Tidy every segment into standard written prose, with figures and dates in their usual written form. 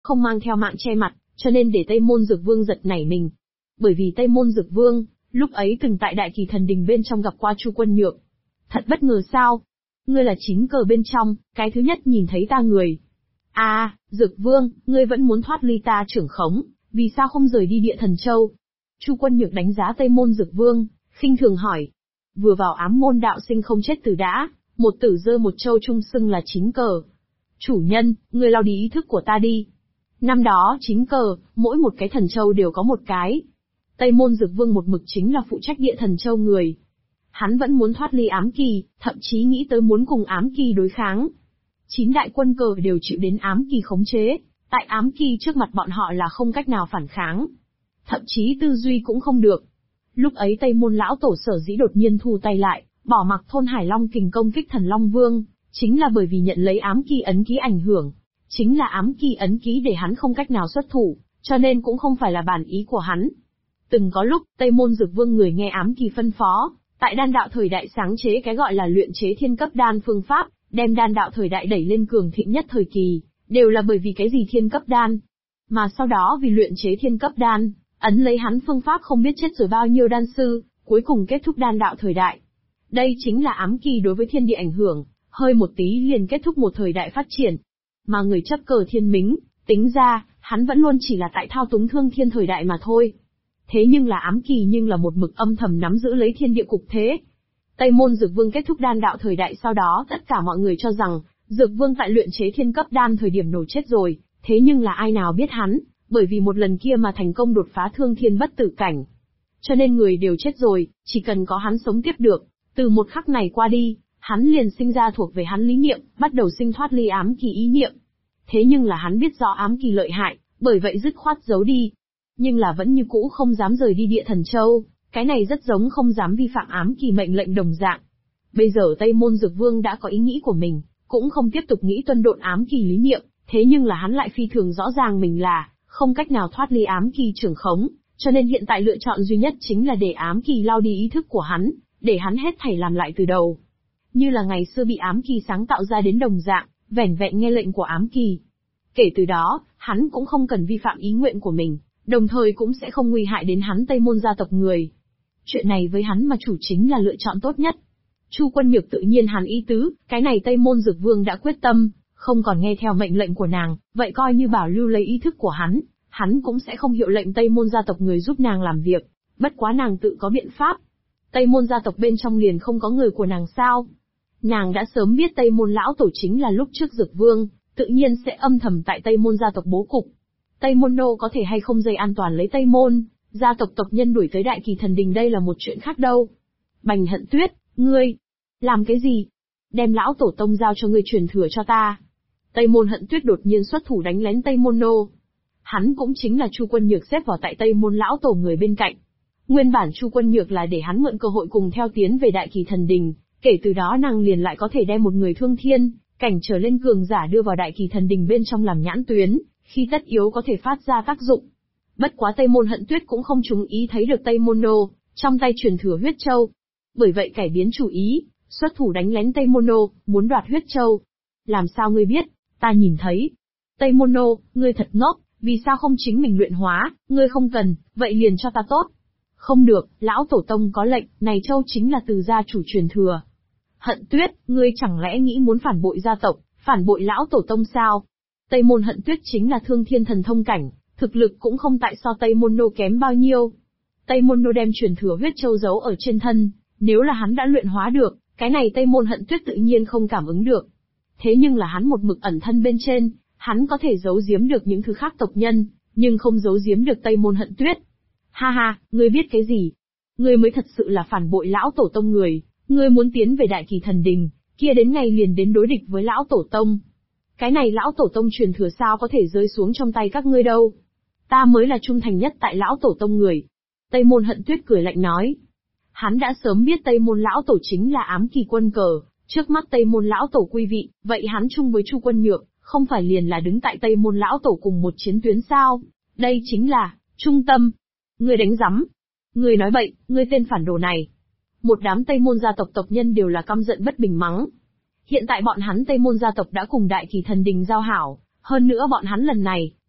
không mang theo mạng che mặt, cho nên để Tây Môn Dược Vương giật nảy mình. Bởi vì Tây Môn Dược Vương, lúc ấy từng tại Đại Kỳ Thần Đình bên trong gặp qua Chu Quân Nhược. Thật bất ngờ sao? Ngươi là chính cờ bên trong, cái thứ nhất nhìn thấy ta người. À, Dược Vương, ngươi vẫn muốn thoát ly ta trưởng khống, vì sao không rời đi Địa Thần Châu? Chu Quân Nhược đánh giá Tây Môn Dược Vương, khinh thường hỏi. Vừa vào ám môn đạo sinh không chết từ đã, một tử rơi một châu trung xưng là chính cờ. Chủ nhân, ngươi lau đi ý thức của ta đi. Năm đó chính cờ, mỗi một cái thần châu đều có một cái. Tây Môn Dược Vương một mực chính là phụ trách Địa Thần Châu người. Hắn vẫn muốn thoát ly ám kỳ, thậm chí nghĩ tới muốn cùng ám kỳ đối kháng. 9 đại quân cờ đều chịu đến ám kỳ khống chế, tại ám kỳ trước mặt bọn họ là không cách nào phản kháng. Thậm chí tư duy cũng không được. Lúc ấy Tây Môn lão tổ sở dĩ đột nhiên thu tay lại, bỏ mặc thôn Hải Long kình công kích Thần Long Vương, chính là bởi vì nhận lấy ám kỳ ấn ký ảnh hưởng. Chính là ám kỳ ấn ký để hắn không cách nào xuất thủ, cho nên cũng không phải là bản ý của hắn. Từng có lúc, Tây Môn Dược Vương người nghe ám kỳ phân phó, tại đan đạo thời đại sáng chế cái gọi là luyện chế thiên cấp đan phương pháp, đem đan đạo thời đại đẩy lên cường thịnh nhất thời kỳ, đều là bởi vì cái gì thiên cấp đan. Mà sau đó vì luyện chế thiên cấp đan, ấn lấy hắn phương pháp không biết chết rồi bao nhiêu đan sư, cuối cùng kết thúc đan đạo thời đại. Đây chính là ám kỳ đối với thiên địa ảnh hưởng, hơi một tí liền kết thúc một thời đại phát triển. Mà người chấp cờ thiên mính, tính ra, hắn vẫn luôn chỉ là tại thao túng thương thiên thời đại mà thôi. Thế nhưng là ám kỳ nhưng là một mực âm thầm nắm giữ lấy thiên địa cục thế. Tây Môn Dược Vương kết thúc đan đạo thời đại sau đó tất cả mọi người cho rằng, Dược Vương tại luyện chế thiên cấp đan thời điểm nổ chết rồi, thế nhưng là ai nào biết hắn, bởi vì một lần kia mà thành công đột phá thương thiên bất tử cảnh. Cho nên người đều chết rồi, chỉ cần có hắn sống tiếp được, từ một khắc này qua đi, hắn liền sinh ra thuộc về hắn lý niệm, bắt đầu sinh thoát ly ám kỳ ý niệm. Thế nhưng là hắn biết rõ ám kỳ lợi hại, bởi vậy dứt khoát giấu đi. Nhưng là vẫn như cũ không dám rời đi Địa Thần Châu, cái này rất giống không dám vi phạm ám kỳ mệnh lệnh đồng dạng. Bây giờ Tây Môn Dược Vương đã có ý nghĩ của mình, cũng không tiếp tục nghĩ tuân độn ám kỳ lý niệm, thế nhưng là hắn lại phi thường rõ ràng mình là không cách nào thoát ly ám kỳ trưởng khống, cho nên hiện tại lựa chọn duy nhất chính là để ám kỳ lao đi ý thức của hắn, để hắn hết thảy làm lại từ đầu. Như là ngày xưa bị ám kỳ sáng tạo ra đến đồng dạng, vẻn vẹn nghe lệnh của ám kỳ. Kể từ đó, hắn cũng không cần vi phạm ý nguyện của mình, đồng thời cũng sẽ không nguy hại đến hắn Tây Môn gia tộc người. Chuyện này với hắn mà chủ chính là lựa chọn tốt nhất. Chu Quân Nhược tự nhiên hắn ý tứ, cái này Tây Môn Dược Vương đã quyết tâm, không còn nghe theo mệnh lệnh của nàng, vậy coi như bảo lưu lấy ý thức của hắn cũng sẽ không hiệu lệnh Tây Môn gia tộc người giúp nàng làm việc, bất quá nàng tự có biện pháp. Tây Môn gia tộc bên trong liền không có người của nàng sao? Nàng đã sớm biết Tây Môn lão tổ chính là lúc trước Dược Vương, tự nhiên sẽ âm thầm tại Tây Môn gia tộc bố cục. Tây Môn Nô có thể hay không dây an toàn lấy Tây Môn gia tộc tộc nhân đuổi tới Đại Kỳ Thần Đình đây là một chuyện khác đâu. Bành Hận Tuyết, ngươi làm cái gì? Đem lão tổ tông giao cho ngươi truyền thừa cho ta. Tây Môn Hận Tuyết đột nhiên xuất thủ đánh lén Tây Môn Nô. Hắn cũng chính là Chu Quân Nhược xếp vào tại Tây Môn lão tổ người bên cạnh. Nguyên bản Chu Quân Nhược là để hắn mượn cơ hội cùng theo tiến về Đại Kỳ Thần Đình, kể từ đó nàng liền lại có thể đem một người thương thiên cảnh trở lên cường giả đưa vào Đại Kỳ Thần Đình bên trong làm nhãn tuyến, khi tất yếu có thể phát ra tác dụng. Bất quá Tây Môn Hận Tuyết cũng không chú ý thấy được Tây Môn Nô trong tay truyền thừa huyết châu, bởi vậy cải biến chủ ý, xuất thủ đánh lén Tây Môn Nô, muốn đoạt huyết châu. Làm sao ngươi biết? Ta nhìn thấy. Tây Môn Nô, ngươi thật ngốc, vì sao không chính mình luyện hóa, ngươi không cần, vậy liền cho ta tốt. Không được, lão tổ tông có lệnh, này châu chính là từ gia chủ truyền thừa. Hận Tuyết, ngươi chẳng lẽ nghĩ muốn phản bội gia tộc, phản bội lão tổ tông sao? Tây Môn Hận Tuyết chính là thương thiên thần thông cảnh, thực lực cũng không tại so Tây Môn Nô kém bao nhiêu. Tây Môn Nô đem truyền thừa huyết châu giấu ở trên thân, nếu là hắn đã luyện hóa được, cái này Tây Môn Hận Tuyết tự nhiên không cảm ứng được. Thế nhưng là hắn một mực ẩn thân bên trên, hắn có thể giấu giếm được những thứ khác tộc nhân, nhưng không giấu giếm được Tây Môn Hận Tuyết. Ha ha, ngươi biết cái gì? Ngươi mới thật sự là phản bội lão tổ tông người, ngươi muốn tiến về Đại Kỳ Thần Đình, kia đến ngày liền đến đối địch với lão tổ tông. Cái này lão tổ tông truyền thừa sao có thể rơi xuống trong tay các ngươi đâu? Ta mới là trung thành nhất tại lão tổ tông người. Tây Môn Hận Tuyết cười lạnh nói. Hắn đã sớm biết Tây Môn lão tổ chính là ám kỳ quân cờ, trước mắt Tây Môn lão tổ quy vị, vậy hắn chung với Chu Quân Nhược, không phải liền là đứng tại Tây Môn lão tổ cùng một chiến tuyến sao? Đây chính là trung tâm. Ngươi đánh rắm. Ngươi nói bậy, ngươi tên phản đồ này. Một đám Tây Môn gia tộc tộc nhân đều là căm giận bất bình mắng. Hiện tại bọn hắn Tây Môn gia tộc đã cùng Đại Kỳ Thần Đình giao hảo, hơn nữa bọn hắn lần này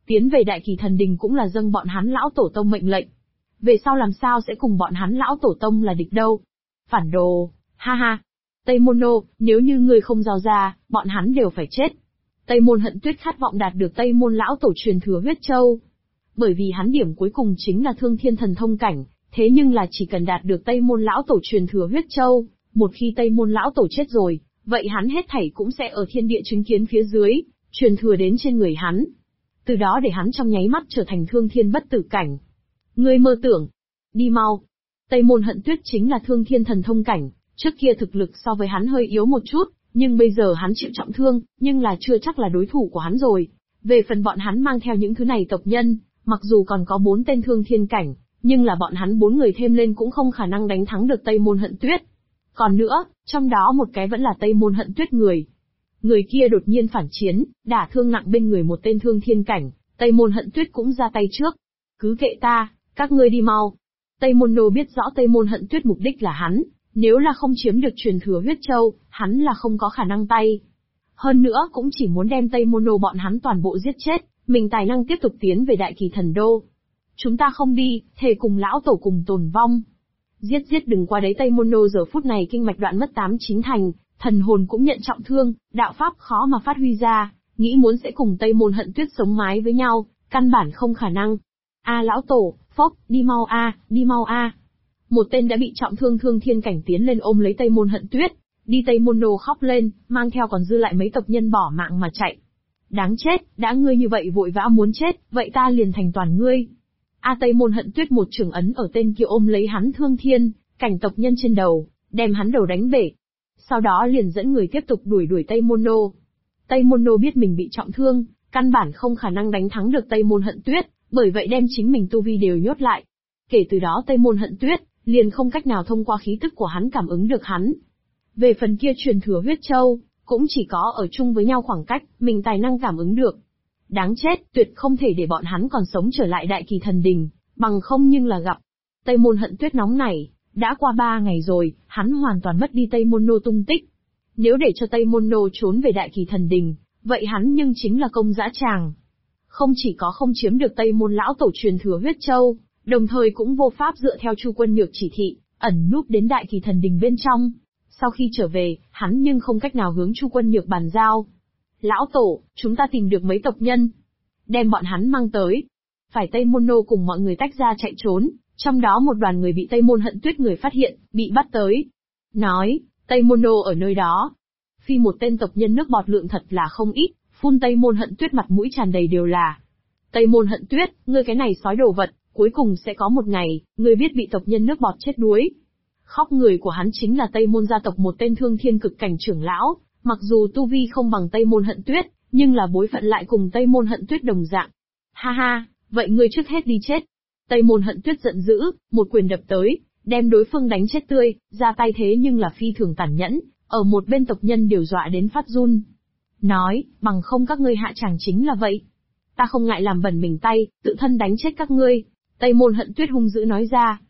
Tiến về Đại Kỳ Thần Đình cũng là dâng bọn hắn lão tổ tông mệnh lệnh. Về sau làm sao sẽ cùng bọn hắn lão tổ tông là địch đâu. Phản đồ, ha ha. Tây Môn Nô, nếu như ngươi không giao ra, bọn hắn đều phải chết. Tây Môn Hận Tuyết khát vọng đạt được Tây Môn lão tổ truyền thừa huyết châu. Bởi vì hắn điểm cuối cùng chính là Thương Thiên Thần Thông cảnh, thế nhưng là chỉ cần đạt được Tây Môn lão tổ truyền thừa huyết châu, một khi Tây Môn lão tổ chết rồi, vậy hắn hết thảy cũng sẽ ở thiên địa chứng kiến phía dưới, truyền thừa đến trên người hắn. Từ đó để hắn trong nháy mắt trở thành thương thiên bất tử cảnh. Ngươi mơ tưởng. Đi mau. Tây Môn Hận Tuyết chính là Thương Thiên Thần Thông cảnh, trước kia thực lực so với hắn hơi yếu một chút, nhưng bây giờ hắn chịu trọng thương, nhưng là chưa chắc là đối thủ của hắn rồi. Về phần bọn hắn mang theo những thứ này tộc nhân, mặc dù còn có 4 tên Thương Thiên cảnh, nhưng là bọn hắn 4 người thêm lên cũng không khả năng đánh thắng được Tây Môn Hận Tuyết. Còn nữa, trong đó một cái vẫn là Tây Môn Hận Tuyết người. Người kia đột nhiên phản chiến, đả thương nặng bên người một tên Thương Thiên cảnh, Tây Môn Hận Tuyết cũng ra tay trước. Cứ kệ ta, các ngươi đi mau. Tây Môn Nô biết rõ Tây Môn Hận Tuyết mục đích là hắn, nếu là không chiếm được truyền thừa huyết châu, hắn là không có khả năng tay. Hơn nữa cũng chỉ muốn đem Tây Môn Nô bọn hắn toàn bộ giết chết, mình tài năng tiếp tục tiến về Đại Kỳ Thần Đô. Chúng ta không đi, thề cùng lão tổ cùng tồn vong. Giết đừng qua đấy. Tây Môn Nô giờ phút này kinh mạch đoạn mất 8-9 thành, thần hồn cũng nhận trọng thương, đạo pháp khó mà phát huy ra, nghĩ muốn sẽ cùng Tây Môn Hận Tuyết sống mái với nhau, căn bản không khả năng. A lão tổ, phốc, đi mau a, đi mau a. Một tên đã bị trọng thương Thương Thiên cảnh tiến lên ôm lấy Tây Môn Hận Tuyết, đi. Tây Môn Nô khóc lên, mang theo còn dư lại mấy tộc nhân bỏ mạng mà chạy. Đáng chết, đã ngươi như vậy vội vã muốn chết, vậy ta liền thành toàn ngươi. Tây Môn Hận Tuyết một trường ấn ở tên kia ôm lấy hắn Thương Thiên cảnh tộc nhân trên đầu, đem hắn đầu đánh bể. Sau đó liền dẫn người tiếp tục đuổi Tây Môn Nô. Tây Môn Nô biết mình bị trọng thương, căn bản không khả năng đánh thắng được Tây Môn Hận Tuyết, bởi vậy đem chính mình tu vi đều nhốt lại. Kể từ đó Tây Môn Hận Tuyết liền không cách nào thông qua khí tức của hắn cảm ứng được hắn. Về phần kia truyền thừa huyết châu, cũng chỉ có ở chung với nhau khoảng cách, mình tài năng cảm ứng được. Đáng chết, tuyệt không thể để bọn hắn còn sống trở lại Đại Kỳ Thần Đình, bằng không nhưng là gặp. Tây Môn Hận Tuyết nóng nảy, đã qua 3 ngày rồi, hắn hoàn toàn mất đi Tây Môn Nô tung tích. Nếu để cho Tây Môn Nô trốn về Đại Kỳ Thần Đình, vậy hắn nhưng chính là công dã tràng. Không chỉ có không chiếm được Tây Môn lão tổ truyền thừa huyết châu, đồng thời cũng vô pháp dựa theo Chu Quân Nhược chỉ thị, ẩn núp đến Đại Kỳ Thần Đình bên trong. Sau khi trở về, hắn nhưng không cách nào hướng Chu Quân Nhược bàn giao. Lão tổ, chúng ta tìm được mấy tộc nhân. Đem bọn hắn mang tới. Phải. Tây Môn Nô cùng mọi người tách ra chạy trốn, trong đó một đoàn người bị Tây Môn Hận Tuyết người phát hiện, bị bắt tới. Nói, Tây Môn Nô ở nơi đó. Phi một tên tộc nhân nước bọt lượng thật là không ít, phun Tây Môn Hận Tuyết mặt mũi tràn đầy đều là. Tây Môn Hận Tuyết, ngươi cái này sói đồ vật, cuối cùng sẽ có một ngày, ngươi biết bị tộc nhân nước bọt chết đuối. Khóc người của hắn chính là Tây Môn gia tộc một tên Thương Thiên cực cảnh trưởng lão, mặc dù tu vi không bằng Tây Môn Hận Tuyết, nhưng là bối phận lại cùng Tây Môn Hận Tuyết đồng dạng. Ha ha, vậy ngươi trước hết đi chết. Tây Môn Hận Tuyết giận dữ, một quyền đập tới, đem đối phương đánh chết tươi, ra tay thế nhưng là phi thường tàn nhẫn, ở một bên tộc nhân đều dọa đến phát run. Nói, bằng không các ngươi hạ tràng chính là vậy. Ta không ngại làm bẩn mình tay, tự thân đánh chết các ngươi. Tây Môn Hận Tuyết hung dữ nói ra.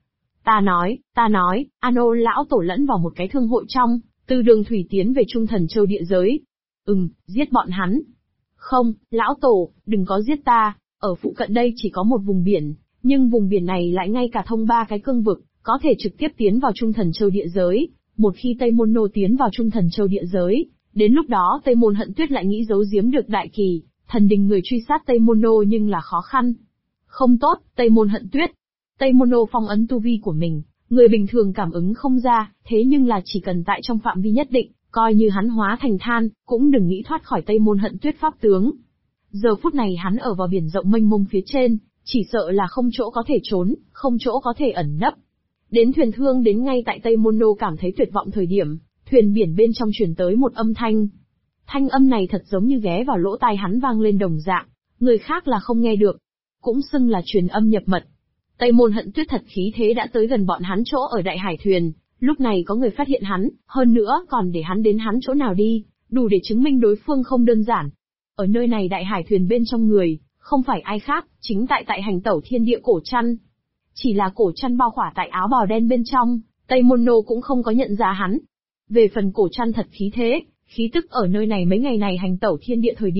Ta nói, Ano lão tổ lẫn vào một cái thương hội trong, từ đường thủy tiến về Trung Thần Châu địa giới. Giết bọn hắn. Không, lão tổ, đừng có giết ta, ở phụ cận đây chỉ có một vùng biển, nhưng vùng biển này lại ngay cả thông 3 cái cương vực, có thể trực tiếp tiến vào Trung Thần Châu địa giới. Một khi Tây Môn Nô tiến vào Trung Thần Châu địa giới, đến lúc đó Tây Môn Hận Tuyết lại nghĩ giấu giếm được Đại Kỳ Thần Đình người truy sát Tây Môn Nô nhưng là khó khăn. Không tốt, Tây Môn Hận Tuyết. Tây Môn Nô phong ấn tu vi của mình, người bình thường cảm ứng không ra, thế nhưng là chỉ cần tại trong phạm vi nhất định, coi như hắn hóa thành than, cũng đừng nghĩ thoát khỏi Tây Môn Hận Tuyết pháp tướng. Giờ phút này hắn ở vào biển rộng mênh mông phía trên, chỉ sợ là không chỗ có thể trốn, không chỗ có thể ẩn nấp. Đến thuyền thương đến ngay tại Tây Môn Nô cảm thấy tuyệt vọng thời điểm, thuyền biển bên trong truyền tới một âm thanh. Thanh âm này thật giống như ghé vào lỗ tai hắn vang lên đồng dạng, người khác là không nghe được. Cũng xưng là truyền âm nhập mật. Tây Môn Hận Tuyết thật khí thế đã tới gần bọn hắn chỗ ở Đại Hải thuyền, lúc này có người phát hiện hắn, hơn nữa còn để hắn đến hắn chỗ nào đi, đủ để chứng minh đối phương không đơn giản. Ở nơi này Đại Hải thuyền bên trong người, không phải ai khác, chính tại hành tẩu thiên địa cổ chăn. Chỉ là cổ chăn bao khỏa tại áo bào đen bên trong, Tây Môn Nô cũng không có nhận ra hắn. Về phần cổ chăn thật khí thế, khí tức ở nơi này mấy ngày này hành tẩu thiên địa thời điểm,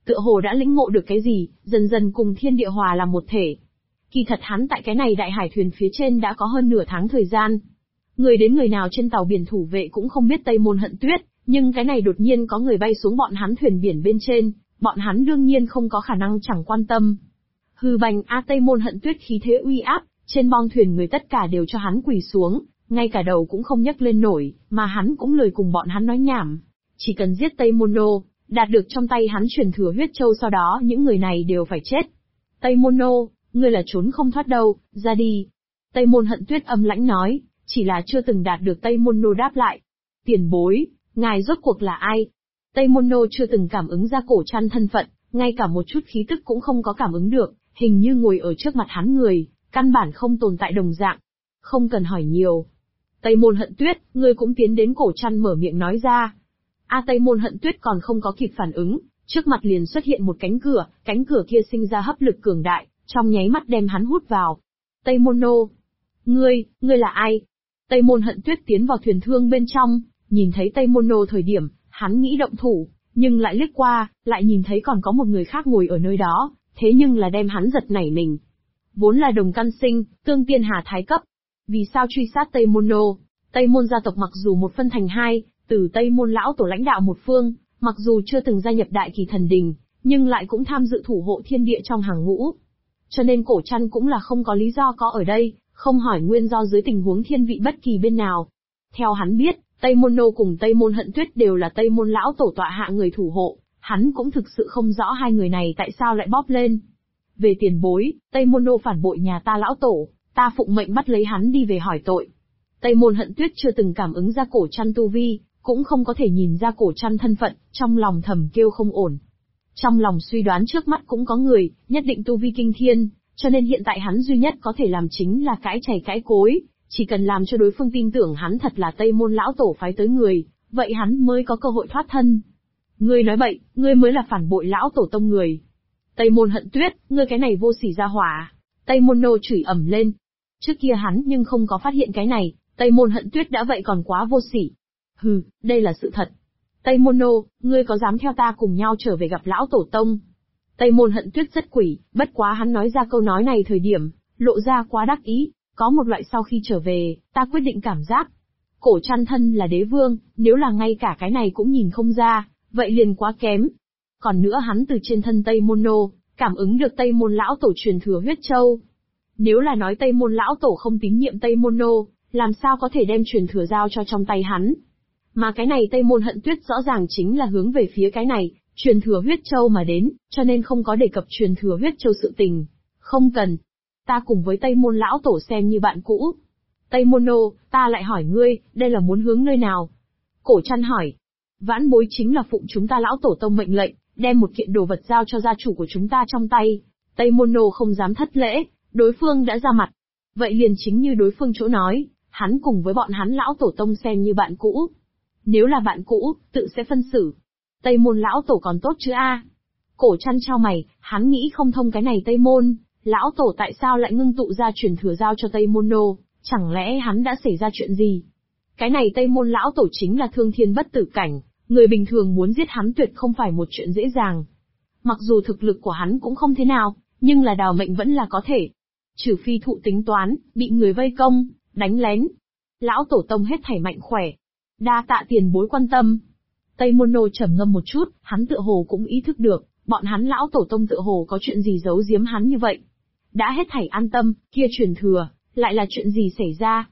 tựa hồ đã lĩnh ngộ được cái gì, dần dần cùng thiên địa hòa làm một thể. Kỳ thật hắn tại cái này đại hải thuyền phía trên đã có hơn nửa tháng thời gian. Người đến người nào trên tàu biển thủ vệ cũng không biết Tây Môn Hận Tuyết, nhưng cái này đột nhiên có người bay xuống bọn hắn thuyền biển bên trên, bọn hắn đương nhiên không có khả năng chẳng quan tâm. Hừ bành Tây Môn Hận Tuyết khí thế uy áp, trên bong thuyền người tất cả đều cho hắn quỳ xuống, ngay cả đầu cũng không nhấc lên nổi, mà hắn cũng lười cùng bọn hắn nói nhảm. Chỉ cần giết Tây Môn Nô, đạt được trong tay hắn truyền thừa huyết châu, sau đó những người này đều phải chết. Tây Môn Nô, ngươi là trốn không thoát đâu, ra đi. Tây Môn Hận Tuyết âm lãnh nói, chỉ là chưa từng đạt được Tây Môn Nô đáp lại. Tiền bối, ngài rốt cuộc là ai? Tây Môn Nô chưa từng cảm ứng ra Cổ Trăn thân phận, ngay cả một chút khí tức cũng không có cảm ứng được, hình như ngồi ở trước mặt hắn người, căn bản không tồn tại đồng dạng. Không cần hỏi nhiều. Tây Môn Hận Tuyết, ngươi cũng tiến đến. Cổ Trăn mở miệng nói ra. Tây Môn Hận Tuyết còn không có kịp phản ứng, trước mặt liền xuất hiện một cánh cửa kia sinh ra hấp lực cường đại, trong nháy mắt đem hắn hút vào. Tây Môn Nô, ngươi là ai? Tây Môn Hận Tuyết tiến vào thuyền thương bên trong, nhìn thấy Tây Môn Nô thời điểm, hắn nghĩ động thủ, nhưng lại liếc qua, lại nhìn thấy còn có một người khác ngồi ở nơi đó, thế nhưng là đem hắn giật nảy mình. Vốn là đồng căn sinh, tương tiên hà thái cấp. Vì sao truy sát Tây Môn Nô? Tây Môn gia tộc mặc dù một phân thành hai, từ Tây Môn lão tổ lãnh đạo một phương, mặc dù chưa từng gia nhập Đại Kỳ Thần Đình, nhưng lại cũng tham dự thủ hộ thiên địa trong hàng ngũ. Cho nên Cổ Trăn cũng là không có lý do có ở đây, không hỏi nguyên do dưới tình huống thiên vị bất kỳ bên nào. Theo hắn biết, Tây Môn Nô cùng Tây Môn Hận Tuyết đều là Tây Môn lão tổ tọa hạ người thủ hộ, hắn cũng thực sự không rõ hai người này tại sao lại bóp lên. Về tiền bối, Tây Môn Nô phản bội nhà ta lão tổ, ta phụng mệnh bắt lấy hắn đi về hỏi tội. Tây Môn Hận Tuyết chưa từng cảm ứng ra Cổ Trăn tu vi, cũng không có thể nhìn ra Cổ Trăn thân phận, trong lòng thầm kêu không ổn. Trong lòng suy đoán trước mắt cũng có người, nhất định tu vi kinh thiên, cho nên hiện tại hắn duy nhất có thể làm chính là cãi chày cãi cối, chỉ cần làm cho đối phương tin tưởng hắn thật là Tây Môn lão tổ phái tới người, vậy hắn mới có cơ hội thoát thân. Ngươi nói bậy, ngươi mới là phản bội lão tổ tông người. Tây Môn Hận Tuyết, ngươi cái này vô sỉ ra hỏa. Tây Môn Nô chửi ầm lên. Trước kia hắn nhưng không có phát hiện cái này, Tây Môn Hận Tuyết đã vậy còn quá vô sỉ. Hừ, đây là sự thật. Tây Môn Nô, ngươi có dám theo ta cùng nhau trở về gặp lão tổ tông? Tây Môn Hận Tuyết rất quỷ, bất quá hắn nói ra câu nói này thời điểm, lộ ra quá đắc ý, có một loại sau khi trở về, ta quyết định cảm giác. Cổ Trăn thân là đế vương, nếu là ngay cả cái này cũng nhìn không ra, vậy liền quá kém. Còn nữa hắn từ trên thân Tây Môn Nô, cảm ứng được Tây Môn lão tổ truyền thừa huyết châu. Nếu là nói Tây Môn lão tổ không tín nhiệm Tây Môn Nô, làm sao có thể đem truyền thừa giao cho trong tay hắn? Mà cái này Tây Môn Hận Tuyết rõ ràng chính là hướng về phía cái này, truyền thừa huyết châu mà đến, cho nên không có đề cập truyền thừa huyết châu sự tình. Không cần. Ta cùng với Tây Môn lão tổ xem như bạn cũ. Tây Môn Nô, ta lại hỏi ngươi, đây là muốn hướng nơi nào? Cổ Trăn hỏi. Vãn bối chính là phụng chúng ta lão tổ tông mệnh lệnh, đem một kiện đồ vật giao cho gia chủ của chúng ta trong tay. Tây Môn Nô không dám thất lễ, đối phương đã ra mặt. Vậy liền chính như đối phương chỗ nói, hắn cùng với bọn hắn lão tổ tông xem như bạn cũ. Nếu là bạn cũ, tự sẽ phân xử. Tây Môn lão tổ còn tốt chứ a? Cổ Trăn chau mày, hắn nghĩ không thông cái này Tây Môn, lão tổ tại sao lại ngưng tụ ra truyền thừa giao cho Tây Môn Nô, chẳng lẽ hắn đã xảy ra chuyện gì? Cái này Tây Môn lão tổ chính là thương thiên bất tử cảnh, người bình thường muốn giết hắn tuyệt không phải một chuyện dễ dàng. Mặc dù thực lực của hắn cũng không thế nào, nhưng là đào mệnh vẫn là có thể. Trừ phi thụ tính toán, bị người vây công, đánh lén. Lão tổ tông hết thảy mạnh khỏe. Đa tạ tiền bối quan tâm. Tây Môn Nô trầm ngâm một chút, hắn tựa hồ cũng ý thức được, bọn hắn lão tổ tông tựa hồ có chuyện gì giấu giếm hắn như vậy. Đã hết thảy an tâm, kia truyền thừa, lại là chuyện gì xảy ra?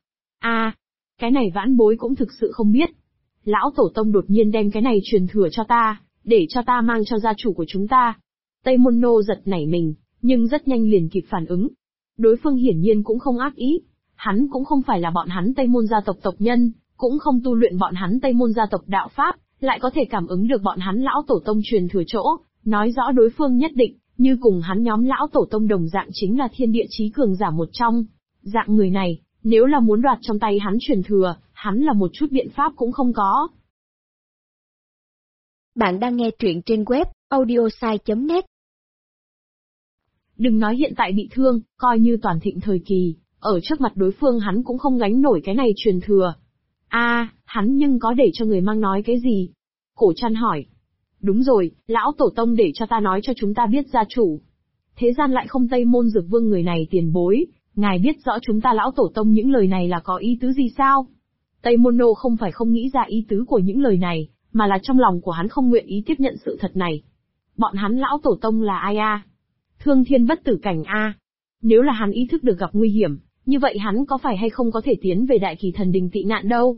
Cái này vãn bối cũng thực sự không biết. Lão tổ tông đột nhiên đem cái này truyền thừa cho ta, để cho ta mang cho gia chủ của chúng ta. Tây Môn Nô giật nảy mình, nhưng rất nhanh liền kịp phản ứng. Đối phương hiển nhiên cũng không ác ý. Hắn cũng không phải là bọn hắn Tây Môn gia tộc tộc nhân, cũng không tu luyện bọn hắn Tây Môn gia tộc đạo pháp, lại có thể cảm ứng được bọn hắn lão tổ tông truyền thừa chỗ, nói rõ đối phương nhất định, như cùng hắn nhóm lão tổ tông đồng dạng chính là thiên địa chí cường giả một trong. Dạng người này, nếu là muốn đoạt trong tay hắn truyền thừa, hắn là một chút biện pháp cũng không có. Bạn đang nghe truyện trên web audiosai.net. Đừng nói hiện tại bị thương, coi như toàn thịnh thời kỳ, ở trước mặt đối phương hắn cũng không gánh nổi cái này truyền thừa. Hắn nhưng có để cho người mang nói cái gì? Cổ Trăn hỏi. Đúng rồi, lão tổ tông để cho ta nói cho chúng ta biết gia chủ. Thế gian lại không Tây Môn Dược Vương người này tiền bối, ngài biết rõ chúng ta lão tổ tông những lời này là có ý tứ gì sao? Tây Môn Nô không phải không nghĩ ra ý tứ của những lời này, mà là trong lòng của hắn không nguyện ý tiếp nhận sự thật này. Bọn hắn lão tổ tông là ai a? Thương thiên bất tử cảnh a? Nếu là hắn ý thức được gặp nguy hiểm, như vậy hắn có phải hay không có thể tiến về Đại Kỳ Thần Đình tị nạn đâu?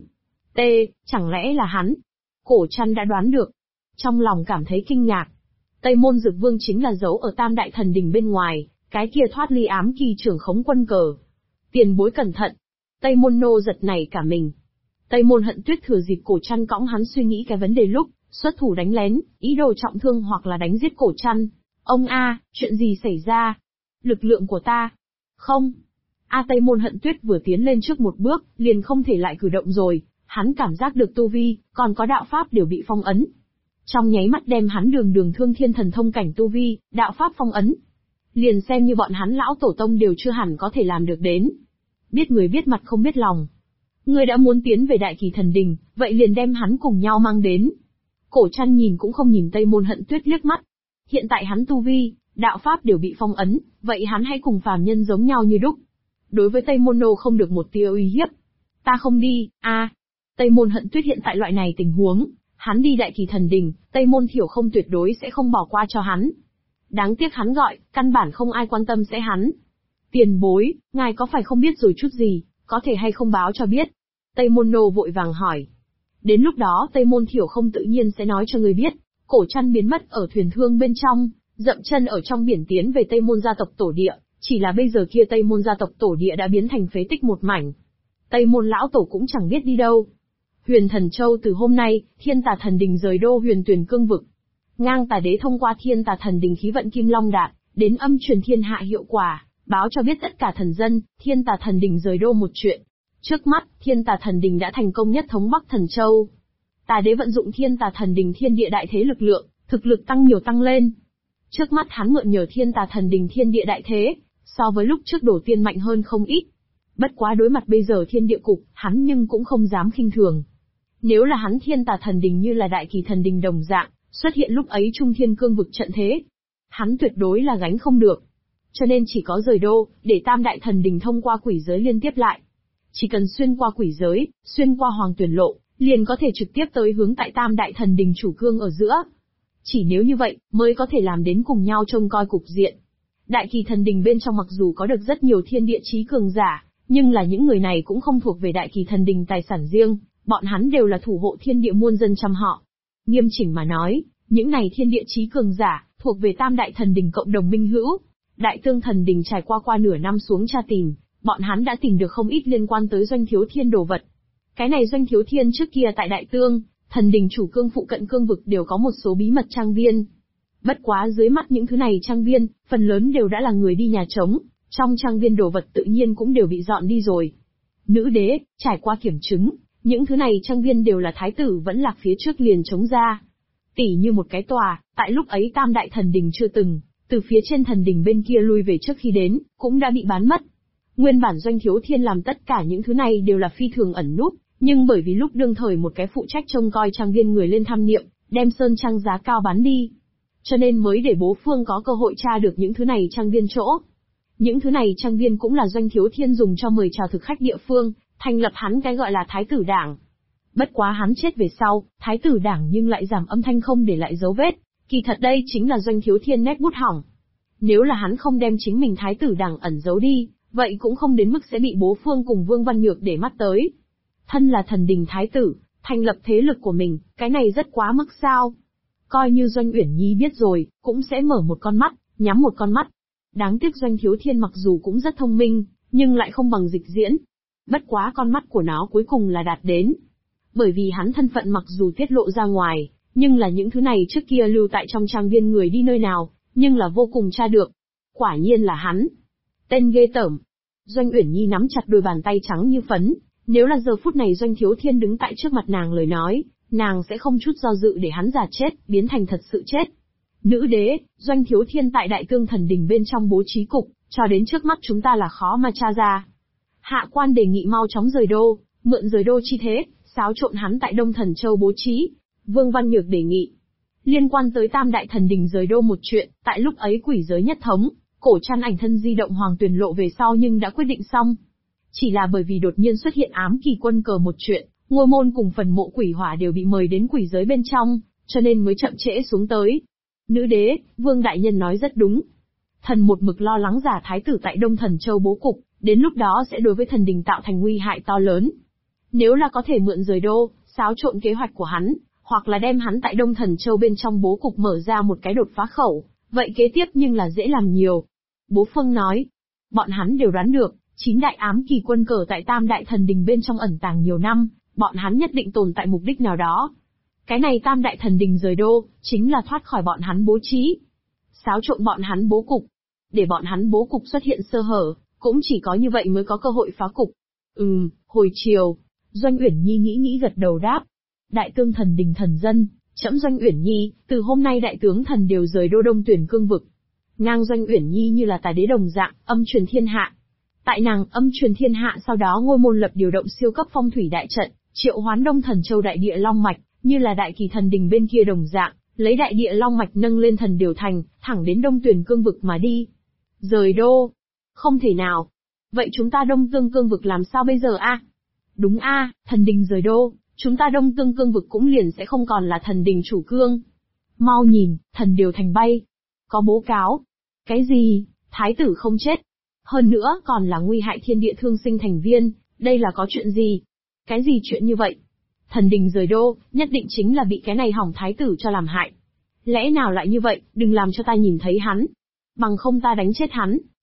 Chẳng lẽ là hắn? Cổ Trăn đã đoán được. Trong lòng cảm thấy kinh ngạc. Tây Môn Dược Vương chính là giấu ở Tam Đại Thần Đình bên ngoài, cái kia thoát ly ám kỳ trưởng khống quân cờ. Tiền bối cẩn thận. Tây Môn Nô giật nảy cả mình. Tây Môn Hận Tuyết thừa dịp Cổ Trăn cõng hắn suy nghĩ cái vấn đề lúc, xuất thủ đánh lén, ý đồ trọng thương hoặc là đánh giết Cổ Trăn. Ông chuyện gì xảy ra? Lực lượng của ta. Không. Tây Môn Hận Tuyết vừa tiến lên trước một bước, liền không thể lại cử động rồi, hắn cảm giác được tu vi, còn có đạo pháp đều bị phong ấn. Trong nháy mắt đem hắn đường thương thiên thần thông cảnh tu vi, đạo pháp phong ấn. Liền xem như bọn hắn lão tổ tông đều chưa hẳn có thể làm được đến. Biết người biết mặt không biết lòng. Ngươi đã muốn tiến về Đại Kỳ Thần Đình, vậy liền đem hắn cùng nhau mang đến. Cổ Trăn nhìn cũng không nhìn Tây Môn Hận Tuyết liếc mắt. Hiện tại hắn tu vi, đạo pháp đều bị phong ấn, vậy hắn hãy cùng phàm nhân giống nhau như đúc. Đối với Tây Môn Nô không được một tia uy hiếp. Ta không đi, Tây Môn Hận Tuyết hiện tại loại này tình huống, hắn đi Đại Kỳ Thần Đình, Tây Môn Thiểu không tuyệt đối sẽ không bỏ qua cho hắn. Đáng tiếc hắn gọi, căn bản không ai quan tâm sẽ hắn. Tiền bối, ngài có phải không biết rồi chút gì, có thể hay không báo cho biết? Tây Môn Nô vội vàng hỏi. Đến lúc đó Tây Môn Thiểu không tự nhiên sẽ nói cho người biết. Cổ Trăn biến mất ở thuyền thương bên trong, dậm chân ở trong biển tiến về Tây Môn gia tộc tổ địa, chỉ là bây giờ kia Tây Môn gia tộc tổ địa đã biến thành phế tích một mảnh. Tây Môn lão tổ cũng chẳng biết đi đâu. Huyền Thần Châu từ hôm nay, Thiên Tà Thần Đình rời đô Huyền Tuyền Cương vực. Ngang Tà Đế thông qua Thiên Tà Thần Đình khí vận Kim Long Đạn, đến âm truyền thiên hạ hiệu quả, báo cho biết tất cả thần dân, Thiên Tà Thần Đình rời đô một chuyện. Trước mắt, Thiên Tà Thần Đình đã thành công nhất thống Bắc Thần Châu. Tà Đế vận dụng Thiên Tà Thần Đình thiên địa đại thế lực lượng, thực lực tăng nhiều tăng lên. Trước mắt hắn mượn nhờ Thiên Tà Thần Đình thiên địa đại thế, so với lúc trước đổ tiên mạnh hơn không ít. Bất quá đối mặt bây giờ thiên địa cục, hắn nhưng cũng không dám khinh thường. Nếu là hắn Thiên Tà Thần Đình như là Đại Kỳ Thần Đình đồng dạng, xuất hiện lúc ấy Trung Thiên Cương vực trận thế, hắn tuyệt đối là gánh không được. Cho nên chỉ có rời đô, để Tam Đại Thần Đình thông qua quỷ giới liên tiếp lại. Chỉ cần xuyên qua quỷ giới, xuyên qua Hoàng Tuyển Lộ, liền có thể trực tiếp tới hướng tại Tam Đại Thần Đình chủ cương ở giữa. Chỉ nếu như vậy, mới có thể làm đến cùng nhau trông coi cục diện. Đại Kỳ Thần Đình bên trong mặc dù có được rất nhiều thiên địa chí cường giả, nhưng là những người này cũng không thuộc về Đại Kỳ Thần Đình tài sản riêng, bọn hắn đều là thủ hộ thiên địa muôn dân trăm họ. Nghiêm chỉnh mà nói, những này thiên địa chí cường giả, thuộc về Tam Đại Thần Đình cộng đồng minh hữu. Đại Tương Thần Đình trải qua nửa năm xuống tra tìm, bọn hắn đã tìm được không ít liên quan tới Doanh Thiếu Thiên đồ vật. Cái này Doanh Thiếu Thiên trước kia tại Đại Tương, Thần Đình chủ cương phụ cận cương vực đều có một số bí mật trang viên. Bất quá dưới mắt những thứ này trang viên, phần lớn đều đã là người đi nhà trống, trong trang viên đồ vật tự nhiên cũng đều bị dọn đi rồi. Nữ đế, trải qua kiểm chứng, những thứ này trang viên đều là thái tử vẫn lạc phía trước liền chống ra. Tỉ như một cái tòa, tại lúc ấy Tam Đại Thần Đình chưa từng, từ phía trên thần đình bên kia lui về trước khi đến, cũng đã bị bán mất. Nguyên bản Doanh Thiếu Thiên làm tất cả những thứ này đều là phi thường ẩn núp, nhưng bởi vì lúc đương thời một cái phụ trách trông coi trang viên người lên tham niệm, đem sơn trang giá cao bán đi. Cho nên mới để bố phương có cơ hội tra được những thứ này trang viên chỗ. Những thứ này trang viên cũng là Doanh Thiếu Thiên dùng cho mời chào thực khách địa phương, thành lập hắn cái gọi là Thái tử Đảng. Bất quá hắn chết về sau, Thái tử Đảng nhưng lại giảm âm thanh không để lại dấu vết. Kỳ thật đây chính là Doanh Thiếu Thiên nét bút hỏng. Nếu là hắn không đem chính mình Thái tử Đảng ẩn giấu đi, vậy cũng không đến mức sẽ bị bố phương cùng Vương Văn Nhược để mắt tới. Thân là thần đình thái tử, thành lập thế lực của mình, cái này rất quá mức sao. Coi như Doanh Uyển Nhi biết rồi, cũng sẽ mở một con mắt, nhắm một con mắt. Đáng tiếc Doanh Thiếu Thiên mặc dù cũng rất thông minh, nhưng lại không bằng Dịch Diễn. Bất quá con mắt của nó cuối cùng là đạt đến. Bởi vì hắn thân phận mặc dù tiết lộ ra ngoài, nhưng là những thứ này trước kia lưu tại trong trang viên người đi nơi nào, nhưng là vô cùng tra được. Quả nhiên là hắn. Tên ghê tởm. Doanh Uyển Nhi nắm chặt đôi bàn tay trắng như phấn, nếu là giờ phút này Doanh Thiếu Thiên đứng tại trước mặt nàng lời nói, nàng sẽ không chút do dự để hắn giả chết, biến thành thật sự chết. Nữ đế, Doanh Thiếu Thiên tại Đại Tương Thần Đình bên trong bố trí cục, cho đến trước mắt chúng ta là khó mà tra ra. Hạ quan đề nghị mau chóng rời đô, mượn rời đô chi thế, xáo trộn hắn tại Đông Thần Châu bố trí. Vương Văn Nhược đề nghị. Liên quan tới Tam Đại Thần Đình rời đô một chuyện, tại lúc ấy quỷ giới nhất thống, cổ trăn ảnh thân di động Hoàng Tuyền Lộ về sau nhưng đã quyết định xong. Chỉ là bởi vì đột nhiên xuất hiện ám kỳ quân cờ một chuyện, ngôi môn cùng phần mộ quỷ hỏa đều bị mời đến quỷ giới bên trong, cho nên mới chậm trễ xuống tới. Nữ đế, Vương Đại Nhân nói rất đúng. Thần một mực lo lắng giả thái tử tại Đông Thần Châu bố cục, đến lúc đó sẽ đối với thần đình tạo thành nguy hại to lớn. Nếu là có thể mượn rời đô, xáo trộn kế hoạch của hắn, hoặc là đem hắn tại Đông Thần Châu bên trong bố cục mở ra một cái đột phá khẩu, vậy kế tiếp nhưng là dễ làm nhiều. Bố Phương nói, bọn hắn đều đoán được, 9 đại ám kỳ quân cờ tại Tam Đại Thần Đình bên trong ẩn tàng nhiều năm, bọn hắn nhất định tồn tại mục đích nào đó. Cái này Tam Đại Thần Đình rời đô, chính là thoát khỏi bọn hắn bố trí. Xáo trộn bọn hắn bố cục. Để bọn hắn bố cục xuất hiện sơ hở, cũng chỉ có như vậy mới có cơ hội phá cục. Hồi chiều, Doanh Uyển Nhi nghĩ gật đầu đáp. Đại tương thần đình thần dân, trẫm Doanh Uyển Nhi, từ hôm nay đại tướng thần đều rời đô Đông Tuyển cương vực. Ngang Doanh Uyển Nhi như là tà đế đồng dạng, âm truyền thiên hạ. Tại nàng âm truyền thiên hạ sau đó ngôi môn lập điều động siêu cấp phong thủy đại trận, triệu hoán Đông Thần Châu đại địa long mạch, như là đại kỳ thần đình bên kia đồng dạng, lấy đại địa long mạch nâng lên thần điều thành, thẳng đến Đông Tuyển cương vực mà đi. Rời đô? Không thể nào. Vậy chúng ta Đông Tương cương vực làm sao bây giờ a? Đúng a, thần đình rời đô, chúng ta Đông Tương cương vực cũng liền sẽ không còn là thần đình chủ cương. Mau nhìn, thần điều thành bay. Có bố cáo. Cái gì? Thái tử không chết. Hơn nữa còn là nguy hại thiên địa thương sinh thành viên, đây là có chuyện gì? Cái gì chuyện như vậy? Thần đình rời đô, nhất định chính là bị cái này hỏng thái tử cho làm hại. Lẽ nào lại như vậy, đừng làm cho ta nhìn thấy hắn. Bằng không ta đánh chết hắn.